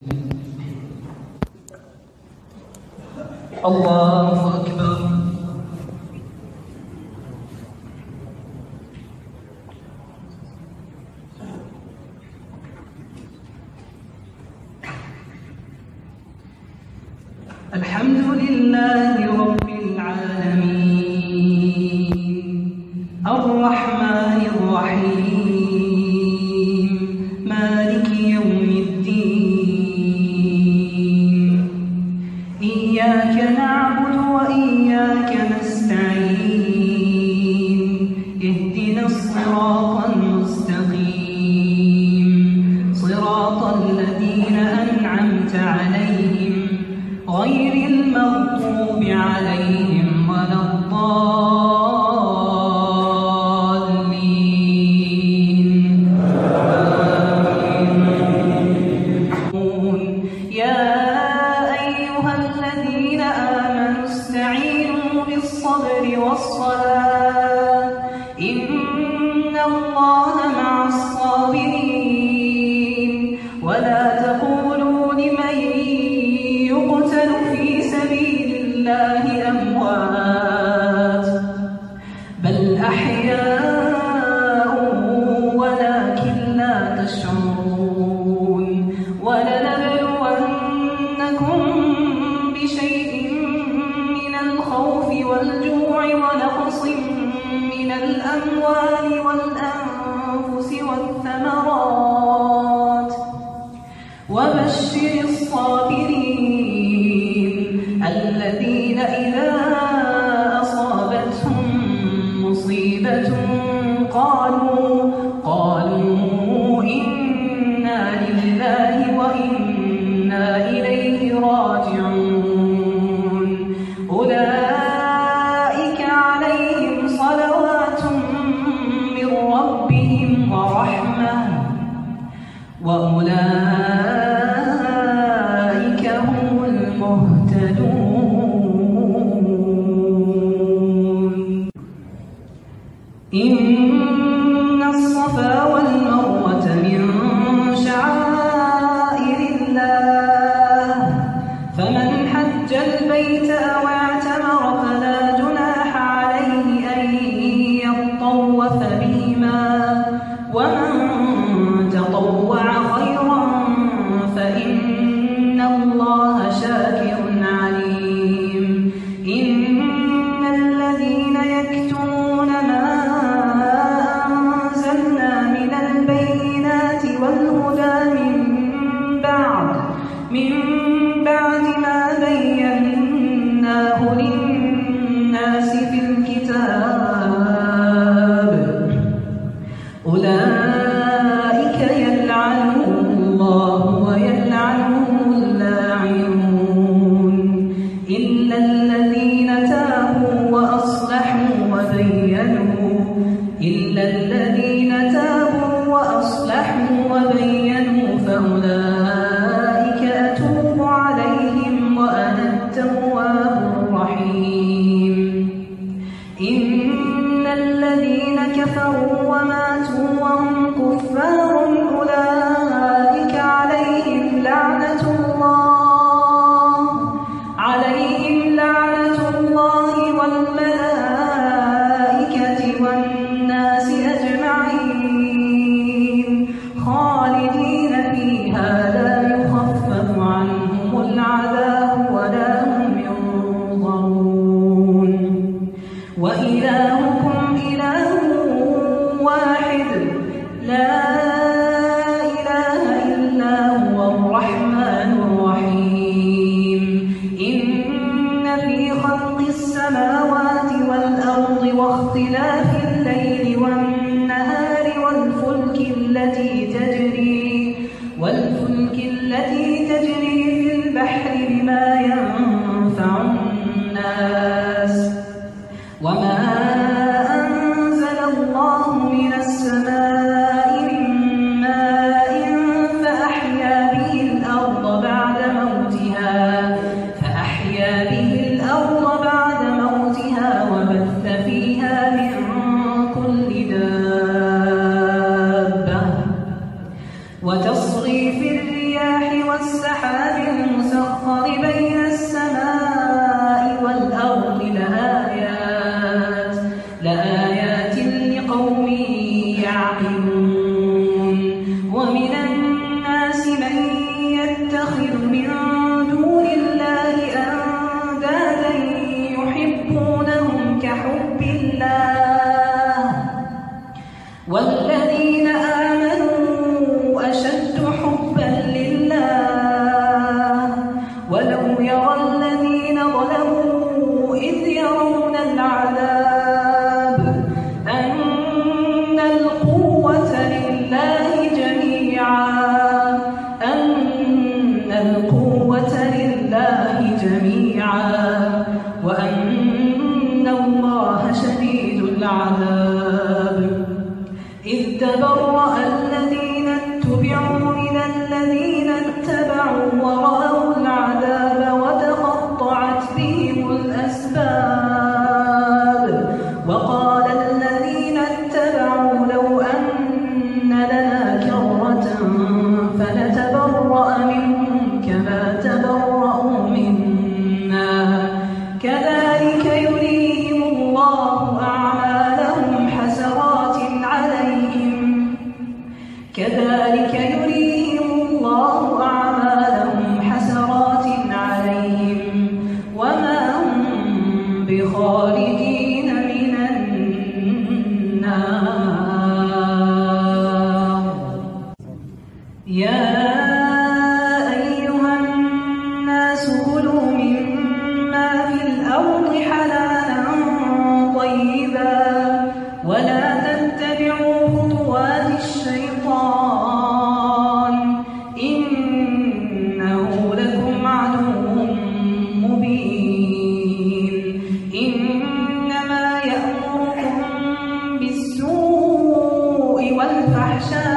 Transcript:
الله أكبر. الحمد لله رب العالمين الرحمن الرحيم مالك يوم الدين إياك نعبد وإياك نستعين اهدنا الصراط المستقيم صراط الذين أنعمت عليهم غير المغضوب عليهم ولا الضالين. يا أيها الذين آمنوا استعينوا بالصبر والصلاة إن الله مع الصابرين. ولا تقولوا لمن يقتل في سبيل الله أموات بل أحياء ولكن لا تشعرون. ولنبلونكم بشيء من الخوف والجوع ونقص من الأموال والأنفس والثمرات وبشر الصابرين الذين إذا أصابتهم مصيبة قالوا إنا لله وإنا إليه راجعون. أولئك عليهم صلوات من ربهم ورحمة وأولئك هم المهتدون. إن الصفا والمروة من شعائر الله فمن حج البيت أو اعتمر فلا جناح عليه أن يطوف بهما ومن تطوع خيرا فإن الله شاكر عليم. إن الذين يكتمون ما أنزلنا من البينات والهدى من بعد ما بيناه للناس في الكتاب أولئك يلعنهم الله ويلعنهم اللاعنون إلا الذين تابوا وأصلحوا وبينوا فأولئك أتوب عليهم وأنا التواب الرحيم. إن الذين كفروا وماتوا وهم كفار أولئك عليهم لعنة الله والملائكة والناس أجمعين خالدين فيها لا يخفف عنهم العذاب ولا هم ينظرون. وإلهكم إله واحد لا إله إلا هو الرحمن الرحيم. إن في خلق السماوات والأرض واختلاف الليل والنهار والفلك التي تجري في البحر بما ينفع الناس وما أنزل الله من السماء من ماء فأحيا به الأرض بعد موتها وبث فيها من كل دابة وتصريف الرياح يتخذ من دون الله أندادا يحبونهم كحب الله والذين آمنوا أشد حبا لله ولو يرى الذين ظلموا إذ يرون العذاب أن القوة لله جميعا وأن الله شديد العذاب إذ تبرأ الذين اتبعوا من الذين اتبعوا ورأوا العذاب وتقطعت بهم الأسباب وقال الذين اتبعوا لو أن لنا كرة فنتبرأ منهم كما تبرأوا منا كذلك يريهم الله أعمالهم حسرات عليهم وما هم بخارجين من النار يا أيها الناس كلوا مما في الأرض حلالا طيبا ولا تتبعوا خطوات الشيطان إنه لكم عدو مبين إنما يأمركم بالسوء والفحشاء